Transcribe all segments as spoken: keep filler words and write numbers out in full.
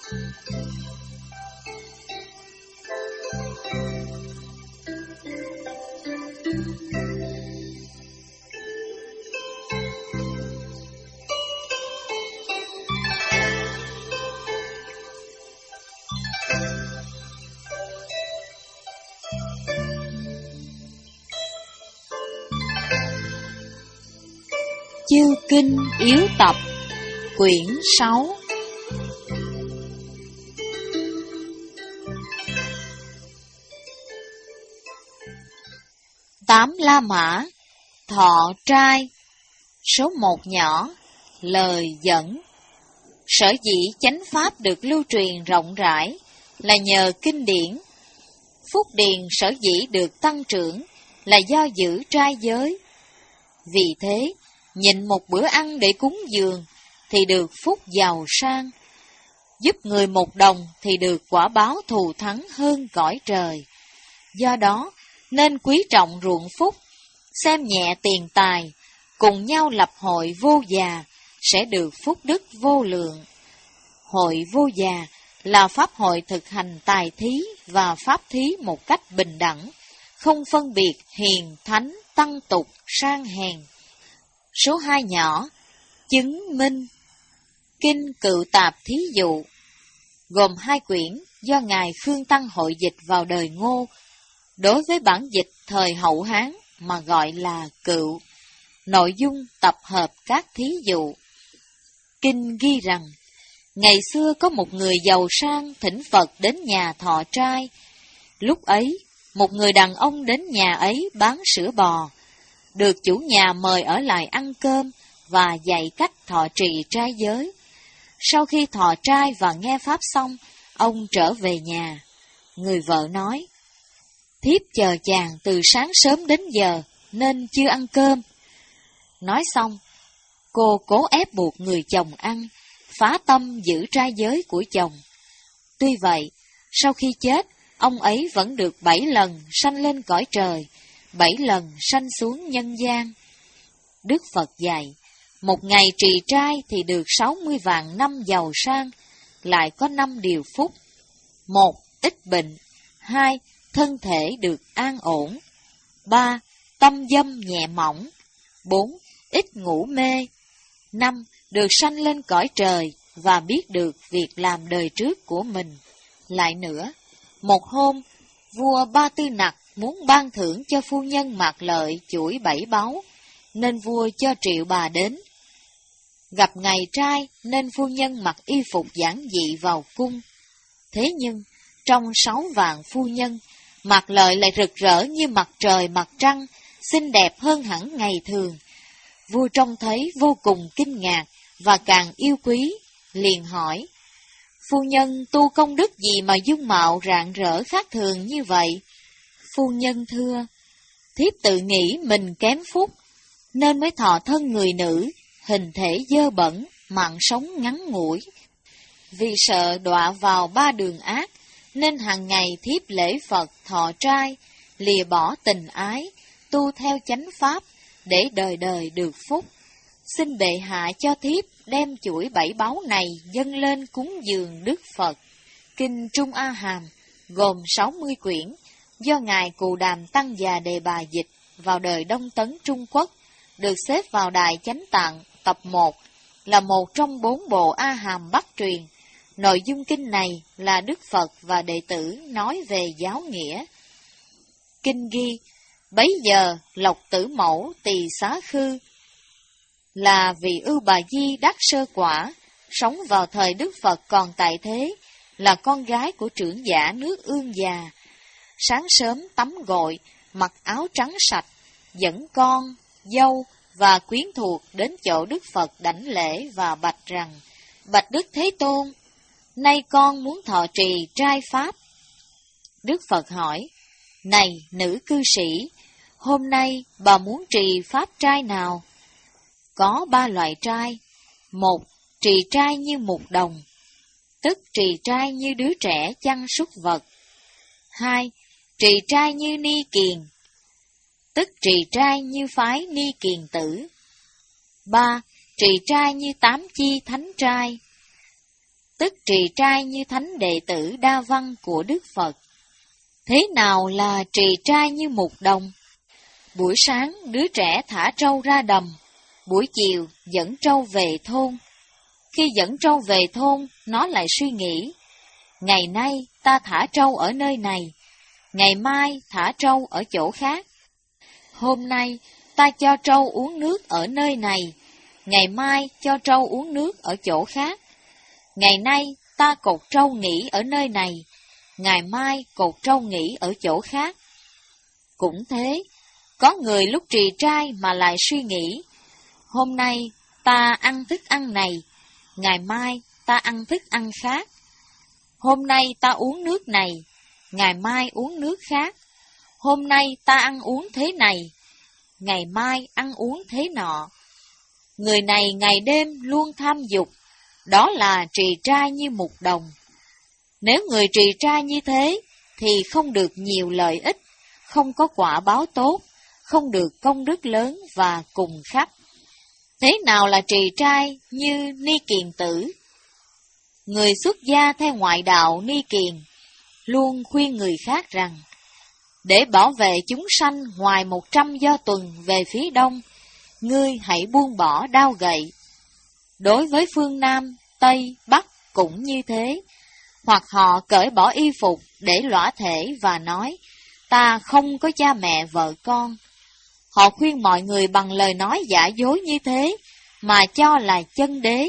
Chư Kinh Yếu Tập, quyển sáu. Tám La Mã, Thọ Trai. Số một nhỏ, lời dẫn. Sở dĩ chánh pháp được lưu truyền rộng rãi là nhờ kinh điển. Phúc điền sở dĩ được tăng trưởng là do giữ trai giới. Vì thế, nhịn một bữa ăn để cúng dường thì được phúc giàu sang, giúp người một đồng thì được quả báo thù thắng hơn cõi trời. Do đó, nên quý trọng ruộng phúc, xem nhẹ tiền tài, cùng nhau lập hội vô già, sẽ được phúc đức vô lượng. Hội vô già là pháp hội thực hành tài thí và pháp thí một cách bình đẳng, không phân biệt hiền, thánh, tăng tục, sang hèn. Số hai nhỏ, chứng minh. Kinh Cựu Tạp Thí Dụ, gồm hai quyển do Ngài Phương Tăng hội dịch vào đời Ngô, đối với bản dịch thời Hậu Hán mà gọi là Cựu. Nội dung tập hợp các thí dụ. Kinh ghi rằng, ngày xưa có một người giàu sang thỉnh Phật đến nhà thọ trai. Lúc ấy, một người đàn ông đến nhà ấy bán sữa bò, được chủ nhà mời ở lại ăn cơm và dạy cách thọ trì trai giới. Sau khi thọ trai và nghe pháp xong, ông trở về nhà. Người vợ nói, thiếp chờ chàng từ sáng sớm đến giờ nên chưa ăn cơm. Nói xong, cô cố ép buộc người chồng ăn, phá tâm giữ trai giới của chồng. Tuy vậy, sau khi chết, ông ấy vẫn được bảy lần sanh lên cõi trời, bảy lần sanh xuống nhân gian. Đức Phật dạy, một ngày trì trai thì được sáu mươi vạn năm giàu sang, lại có năm điều phúc. Một, ít bệnh. Hai, thân thể được an ổn. Ba, tâm dâm nhẹ mỏng. Bốn, ít ngủ mê. Năm, được sanh lên cõi trời và biết được việc làm đời trước của mình. Lại nữa, một hôm, vua Ba Tư Nặc muốn ban thưởng cho phu nhân Mạc Lợi chuỗi bảy báu, nên vua cho triệu bà đến. Gặp ngày trai nên phu nhân mặc y phục giản dị vào cung. Thế nhưng, trong sáu vạn phu nhân, Mạc Lợi lại rực rỡ như mặt trời mặt trăng, xinh đẹp hơn hẳn ngày thường. Vua trông thấy vô cùng kinh ngạc và càng yêu quý, liền hỏi, phu nhân tu công đức gì mà dung mạo rạng rỡ khác thường như vậy? Phu nhân thưa, thiếp tự nghĩ mình kém phúc, nên mới thọ thân người nữ, hình thể dơ bẩn, mạng sống ngắn ngủi. Vì sợ đọa vào ba đường ác, nên hàng ngày thiếp lễ Phật thọ trai, lìa bỏ tình ái, tu theo chánh pháp, để đời đời được phúc. Xin bệ hạ cho thiếp đem chuỗi bảy báu này dâng lên cúng dường Đức Phật. Kinh Trung A Hàm, gồm sáu mươi quyển, do Ngài Cù Đàm Tăng Già Đề Bà dịch vào đời Đông Tấn Trung Quốc, được xếp vào Đại Chánh Tạng tập một, là một trong bốn bộ A Hàm Bắc truyền. Nội dung kinh này là Đức Phật và đệ tử nói về giáo nghĩa. Kinh ghi, bấy giờ Lộc Tử Mẫu Tỳ Xá Khư là vị Ưu Bà Di đắc sơ quả, sống vào thời Đức Phật còn tại thế, là con gái của trưởng giả nước Ương già. Sáng sớm tắm gội, mặc áo trắng sạch, dẫn con, dâu và quyến thuộc đến chỗ Đức Phật đảnh lễ và bạch rằng, bạch Đức Thế Tôn, nay con muốn thọ trì trai pháp. Đức Phật hỏi, này nữ cư sĩ, hôm nay bà muốn trì pháp trai nào? Có ba loại trai. Một, trì trai như mục đồng, tức trì trai như đứa trẻ chăn súc vật. Hai, trì trai như ni kiền, tức trì trai như phái ni kiền tử. Ba, trì trai như tám chi thánh trai, tức trì trai như thánh đệ tử đa văn của Đức Phật. Thế nào là trì trai như mục đồng? Buổi sáng đứa trẻ thả trâu ra đầm, buổi chiều dẫn trâu về thôn. Khi dẫn trâu về thôn, nó lại suy nghĩ, ngày nay ta thả trâu ở nơi này, ngày mai thả trâu ở chỗ khác. Hôm nay ta cho trâu uống nước ở nơi này, ngày mai cho trâu uống nước ở chỗ khác. Ngày nay ta cột trâu nghỉ ở nơi này, ngày mai cột trâu nghỉ ở chỗ khác. Cũng thế, có người lúc trì trai mà lại suy nghĩ, hôm nay ta ăn thức ăn này, ngày mai ta ăn thức ăn khác. Hôm nay ta uống nước này, ngày mai uống nước khác. Hôm nay ta ăn uống thế này, ngày mai ăn uống thế nọ. Người này ngày đêm luôn tham dục, đó là trì trai như mục đồng. Nếu người trì trai như thế, thì không được nhiều lợi ích, không có quả báo tốt, không được công đức lớn và cùng khắp. Thế nào là trì trai như Ni Kiền Tử? Người xuất gia theo ngoại đạo Ni Kiền luôn khuyên người khác rằng, để bảo vệ chúng sanh ngoài một trăm do tuần về phía đông, ngươi hãy buông bỏ đao gậy. Đối với phương Nam, Tây, Bắc cũng như thế, hoặc họ cởi bỏ y phục để lõa thể và nói, ta không có cha mẹ vợ con. Họ khuyên mọi người bằng lời nói giả dối như thế, mà cho là chân đế.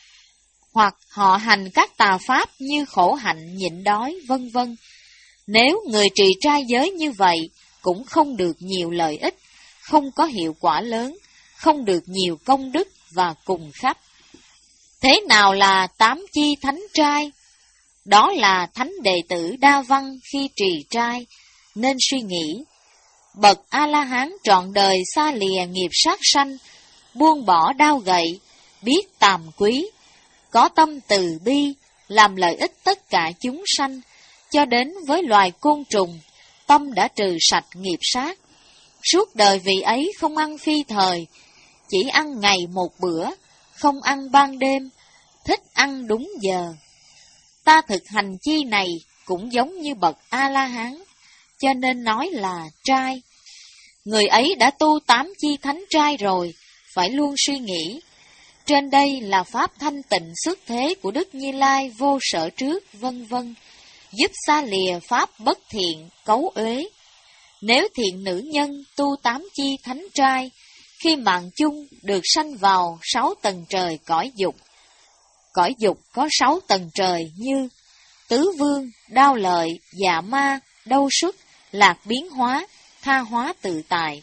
Hoặc họ hành các tà pháp như khổ hạnh, nhịn đói, vân vân. Nếu người trì trai giới như vậy, cũng không được nhiều lợi ích, không có hiệu quả lớn, không được nhiều công đức và cùng khắp. Thế nào là tám chi thánh trai? Đó là thánh đệ tử đa văn khi trì trai, nên suy nghĩ, bậc A-la-hán trọn đời xa lìa nghiệp sát sanh, buông bỏ đao gậy, biết tàm quý, có tâm từ bi, làm lợi ích tất cả chúng sanh, cho đến với loài côn trùng, tâm đã trừ sạch nghiệp sát. Suốt đời vị ấy không ăn phi thời, chỉ ăn ngày một bữa, không ăn ban đêm, thích ăn đúng giờ. Ta thực hành chi này cũng giống như bậc A-la-hán, cho nên nói là trai. Người ấy đã tu tám chi thánh trai rồi, phải luôn suy nghĩ, trên đây là pháp thanh tịnh xuất thế của Đức Như Lai vô sở trước, vân vân, giúp xa lìa pháp bất thiện, cấu uế. Nếu thiện nữ nhân tu tám chi thánh trai, khi mạng chung được sanh vào sáu tầng trời cõi dục. Cõi dục có sáu tầng trời như tứ vương, đao lợi, dạ ma, đâu xuất, lạc biến hóa, tha hóa tự tại.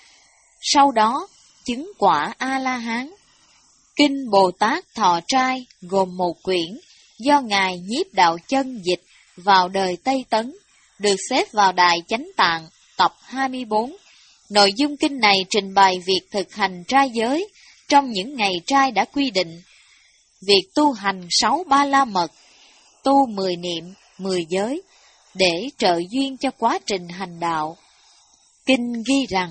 Sau đó, chứng quả A-la-hán. Kinh Bồ Tát Thọ Trai gồm một quyển, do Ngài Nhiếp Đạo Chân dịch vào đời Tây Tấn, được xếp vào Đại Chánh Tạng, tập hai mươi bốn. Nội dung kinh này trình bày việc thực hành trai giới trong những ngày trai đã quy định, việc tu hành sáu ba la mật, tu mười niệm, mười giới, để trợ duyên cho quá trình hành đạo. Kinh ghi rằng,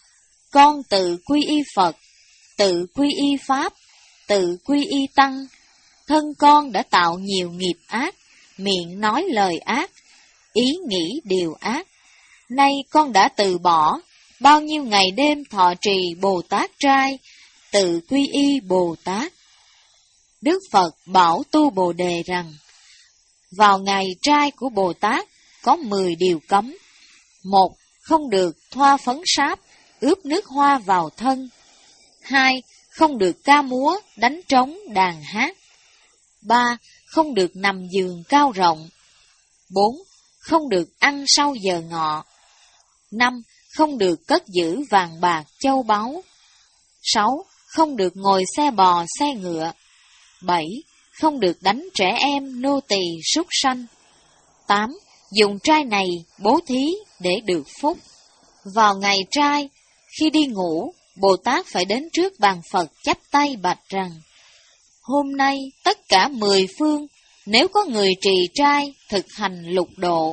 con tự quy y Phật, tự quy y Pháp, tự quy y Tăng, thân con đã tạo nhiều nghiệp ác, miệng nói lời ác, ý nghĩ điều ác. Nay con đã từ bỏ, bao nhiêu ngày đêm thọ trì Bồ Tát trai, tự quy y Bồ Tát. Đức Phật bảo tu Bồ Đề rằng, vào ngày trai của Bồ Tát có mười điều cấm. Một, không được thoa phấn sáp, ướp nước hoa vào thân. Hai, không được ca múa, đánh trống, đàn hát. Ba, không được nằm giường cao rộng. Bốn, không được ăn sau giờ ngọ. Năm, không được cất giữ vàng bạc châu báu. Sáu, không được ngồi xe bò, xe ngựa. Bảy, không được đánh trẻ em, nô tỳ, súc sanh. Tám, dùng trai này bố thí để được phúc. Vào ngày trai, khi đi ngủ, Bồ Tát phải đến trước bàn Phật chắp tay bạch rằng, hôm nay tất cả mười phương, nếu có người trì trai thực hành lục độ,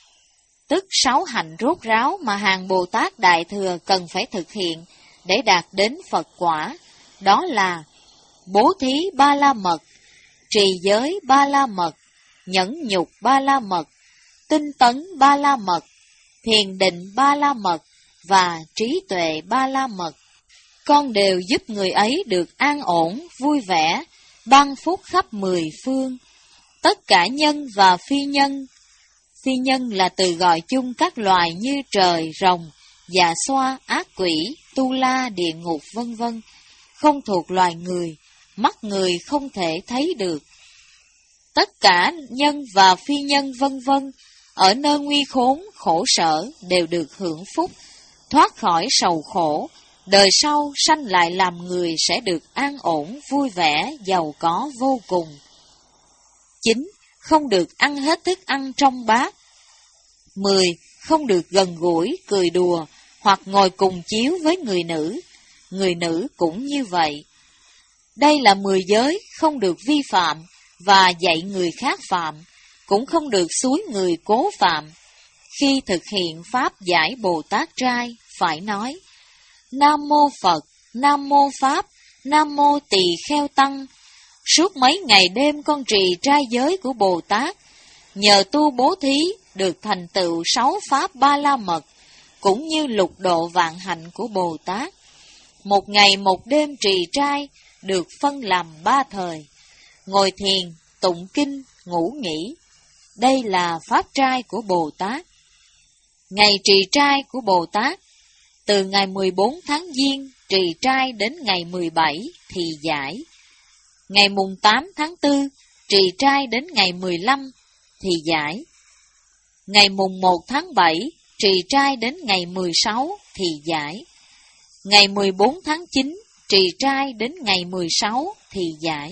tức sáu hạnh rốt ráo mà hàng Bồ Tát Đại Thừa cần phải thực hiện để đạt đến Phật quả, đó là bố thí ba la mật, trì giới ba la mật, nhẫn nhục ba la mật, tinh tấn ba la mật, thiền định ba la mật và trí tuệ ba la mật. Con đều giúp người ấy được an ổn, vui vẻ, ban phúc khắp mười phương. Tất cả nhân và phi nhân. Phi nhân là từ gọi chung các loài như trời, rồng, dạ xoa, ác quỷ, tu la, địa ngục vân vân, không thuộc loài người, mắt người không thể thấy được. Tất cả nhân và phi nhân vân vân, ở nơi nguy khốn, khổ sở đều được hưởng phúc, thoát khỏi sầu khổ, đời sau sanh lại làm người sẽ được an ổn, vui vẻ, giàu có vô cùng. chín. Không được ăn hết thức ăn trong bát. mười. Không được gần gũi, cười đùa, hoặc ngồi cùng chiếu với người nữ. Người nữ cũng như vậy. Đây là mười giới không được vi phạm và dạy người khác phạm, cũng không được xúi người cố phạm. Khi thực hiện pháp giải Bồ Tát trai, phải nói: Nam mô Phật, Nam mô Pháp, Nam mô Tỳ Kheo Tăng. Suốt mấy ngày đêm con trì trai giới của Bồ Tát, nhờ tu bố thí được thành tựu sáu pháp ba la mật, cũng như lục độ vạn hạnh của Bồ Tát. Một ngày một đêm trì trai được phân làm ba thời: ngồi thiền, tụng kinh, ngủ nghỉ. Đây là pháp trai của Bồ Tát. Ngày trì trai của Bồ Tát, từ ngày mười bốn tháng Giêng trì trai đến ngày mười bảy thì giải. Ngày mùng tám tháng tư trì trai đến ngày mười lăm thì giải. Ngày mùng một tháng bảy trì trai đến ngày mười sáu thì giải. Ngày mười bốn tháng chín trì trai đến ngày mười sáu thì giải.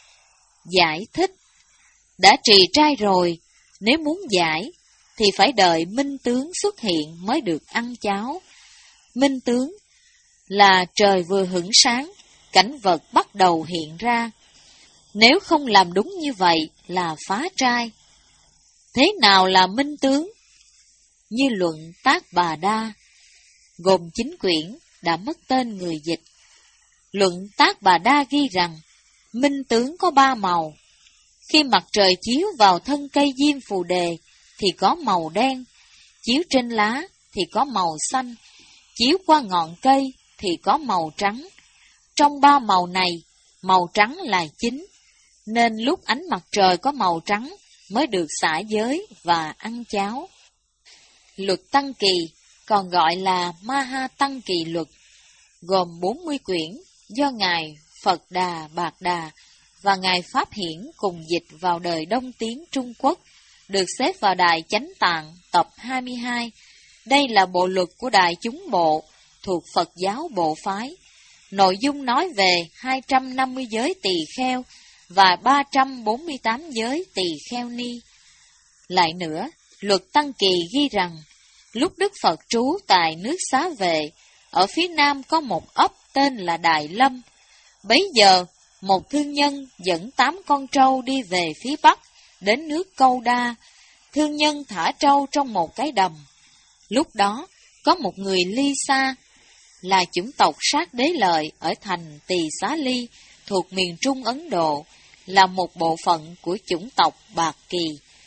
Giải thích: đã trì trai rồi, nếu muốn giải thì phải đợi minh tướng xuất hiện mới được ăn cháo. Minh tướng là trời vừa hửng sáng, cảnh vật bắt đầu hiện ra. Nếu không làm đúng như vậy là phá trai. Thế nào là minh tướng? Như luận Tác Bà Đa, gồm chín quyển, đã mất tên người dịch. Luận Tác Bà Đa ghi rằng, minh tướng có ba màu. Khi mặt trời chiếu vào thân cây diêm phù đề thì có màu đen, chiếu trên lá thì có màu xanh, chiếu qua ngọn cây thì có màu trắng. Trong ba màu này, màu trắng là chính, nên lúc ánh mặt trời có màu trắng mới được xả giới và ăn cháo. Luật Tăng Kỳ, còn gọi là Maha Tăng Kỳ Luật, gồm bốn mươi quyển do Ngài Phật Đà Bạc Đà và Ngài Pháp Hiển cùng dịch vào đời Đông Tiến Trung Quốc, được xếp vào Đài Chánh Tạng tập hai mươi hai. Đây là bộ luật của Đại Chúng Bộ, thuộc Phật giáo Bộ Phái. Nội dung nói về hai trăm năm mươi giới tỳ kheo và ba trăm bốn mươi tám giới tỳ kheo ni. Lại nữa, Luật Tăng Kỳ ghi rằng, lúc Đức Phật trú tại nước Xá Vệ, ở phía nam có một ấp tên là Đại Lâm. Bấy giờ, một thương nhân dẫn tám con trâu đi về phía bắc, đến nước Câu Đa. Thương nhân thả trâu trong một cái đầm. Lúc đó, có một người Ly Sa, là chủng tộc Sát Đế Lợi ở thành Tỳ Xá Ly, thuộc miền Trung Ấn Độ, là một bộ phận của chủng tộc Bạc Kỳ.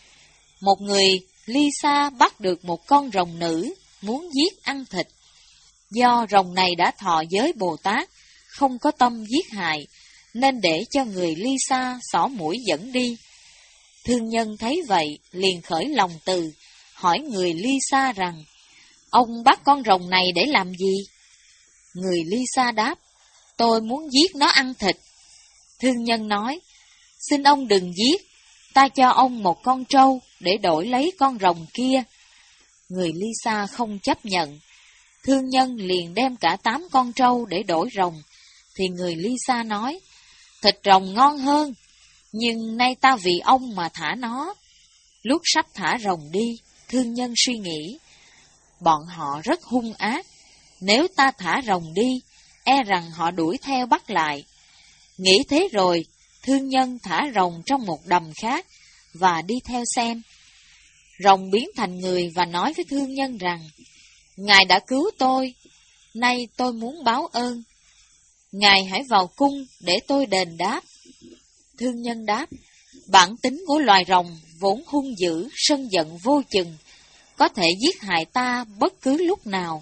Một người Ly Sa bắt được một con rồng nữ, muốn giết ăn thịt. Do rồng này đã thọ giới Bồ Tát, không có tâm giết hại, nên để cho người Ly Sa xỏ mũi dẫn đi. Thương nhân thấy vậy, liền khởi lòng từ, hỏi người Ly Sa rằng, ông bắt con rồng này để làm gì? Người Ly Sa đáp, tôi muốn giết nó ăn thịt. Thương nhân nói, xin ông đừng giết, ta cho ông một con trâu để đổi lấy con rồng kia. Người Ly Sa không chấp nhận. Thương nhân liền đem cả tám con trâu để đổi rồng. Thì người Ly Sa nói, thịt rồng ngon hơn, nhưng nay ta vì ông mà thả nó. Lúc sắp thả rồng đi, thương nhân suy nghĩ, bọn họ rất hung ác, nếu ta thả rồng đi, e rằng họ đuổi theo bắt lại. Nghĩ thế rồi, thương nhân thả rồng trong một đầm khác, và đi theo xem. Rồng biến thành người và nói với thương nhân rằng, Ngài đã cứu tôi, nay tôi muốn báo ơn. Ngài hãy vào cung để tôi đền đáp. Thương nhân đáp, Bản tính của loài rồng vốn hung dữ, sân giận vô chừng, có thể giết hại ta bất cứ lúc nào.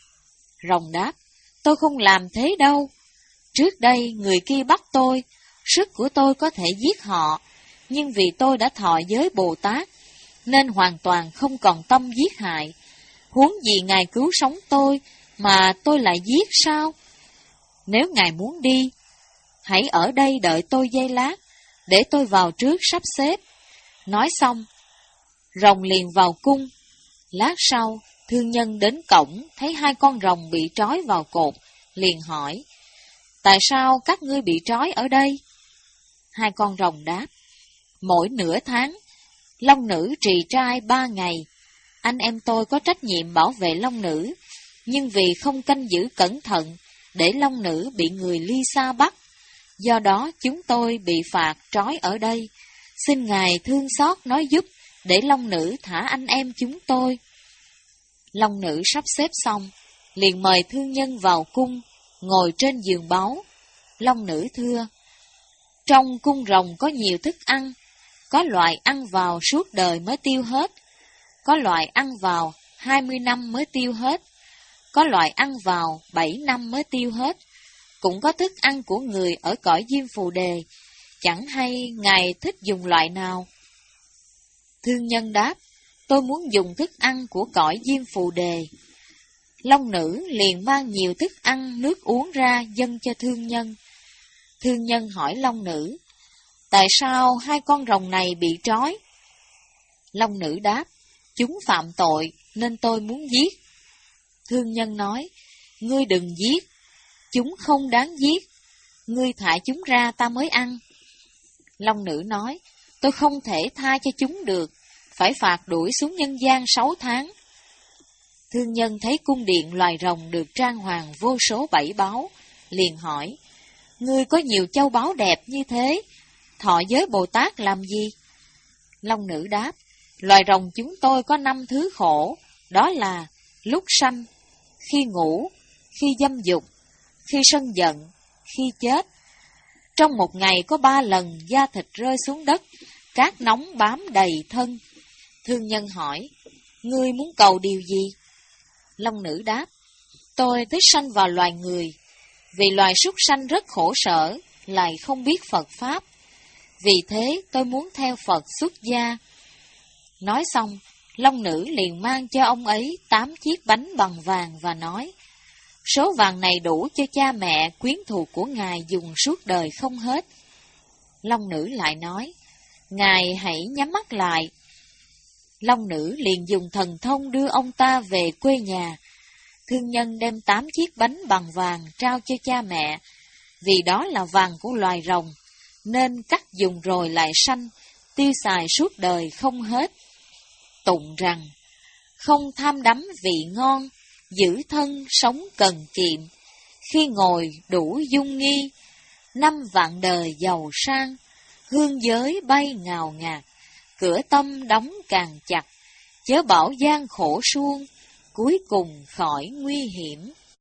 Rồng đáp, tôi không làm thế đâu. Trước đây người kia bắt tôi, sức của tôi có thể giết họ, nhưng vì tôi đã thọ giới Bồ Tát, nên hoàn toàn không còn tâm giết hại. Huống gì Ngài cứu sống tôi, mà tôi lại giết sao? Nếu Ngài muốn đi, hãy ở đây đợi tôi giây lát, để tôi vào trước sắp xếp. Nói xong, rồng liền vào cung. Lát sau, thương nhân đến cổng, thấy hai con rồng bị trói vào cột, liền hỏi, tại sao các ngươi bị trói ở đây? Hai con rồng đáp, mỗi nửa tháng, long nữ trì trai ba ngày, anh em tôi có trách nhiệm bảo vệ long nữ, nhưng vì không canh giữ cẩn thận, để long nữ bị người ly xa bắt, do đó chúng tôi bị phạt trói ở đây. Xin Ngài thương xót nói giúp, để long nữ thả anh em chúng tôi. Long nữ sắp xếp xong, liền mời thương nhân vào cung, ngồi trên giường báu. Long nữ thưa, trong cung rồng có nhiều thức ăn, có loại ăn vào suốt đời mới tiêu hết, có loại ăn vào hai mươi năm mới tiêu hết, có loại ăn vào bảy năm mới tiêu hết, cũng có thức ăn của người ở cõi Diêm Phù Đề, chẳng hay Ngài thích dùng loại nào? Thương nhân đáp, tôi muốn dùng thức ăn của cõi Diêm Phù Đề. Long nữ liền mang nhiều thức ăn, nước uống ra dâng cho thương nhân. Thương nhân hỏi long nữ, tại sao hai con rồng này bị trói? Long nữ đáp, chúng phạm tội nên tôi muốn giết. Thương nhân nói, ngươi đừng giết, chúng không đáng giết, ngươi thả chúng ra ta mới ăn. Long nữ nói, tôi không thể tha cho chúng được, phải phạt đuổi xuống nhân gian sáu tháng. Thương nhân thấy cung điện loài rồng được trang hoàng vô số bảy báu, liền hỏi, ngươi có nhiều châu báu đẹp như thế, thọ giới Bồ Tát làm gì? Long nữ đáp, loài rồng chúng tôi có năm thứ khổ, đó là lúc sanh, khi ngủ, khi dâm dục, khi sân giận, khi chết. Trong một ngày có ba lần da thịt rơi xuống đất, cát nóng bám đầy thân. Thương nhân hỏi, ngươi muốn cầu điều gì? Long nữ đáp, tôi thích sanh vào loài người, vì loài súc sanh rất khổ sở, lại không biết Phật Pháp. Vì thế tôi muốn theo Phật xuất gia. Nói xong, long nữ liền mang cho ông ấy tám chiếc bánh bằng vàng và nói, số vàng này đủ cho cha mẹ quyến thuộc của Ngài dùng suốt đời không hết. Long nữ lại nói, Ngài hãy nhắm mắt lại. Long nữ liền dùng thần thông đưa ông ta về quê nhà. Thương nhân đem tám chiếc bánh bằng vàng trao cho cha mẹ, vì đó là vàng của loài rồng, nên cắt dùng rồi lại sanh, tiêu xài suốt đời không hết. Tụng rằng, không tham đắm vị ngon, giữ thân sống cần kiệm, khi ngồi đủ dung nghi, năm vạn đời giàu sang, hương giới bay ngào ngạt, cửa tâm đóng càng chặt, chớ bảo gian khổ suông, cuối cùng khỏi nguy hiểm.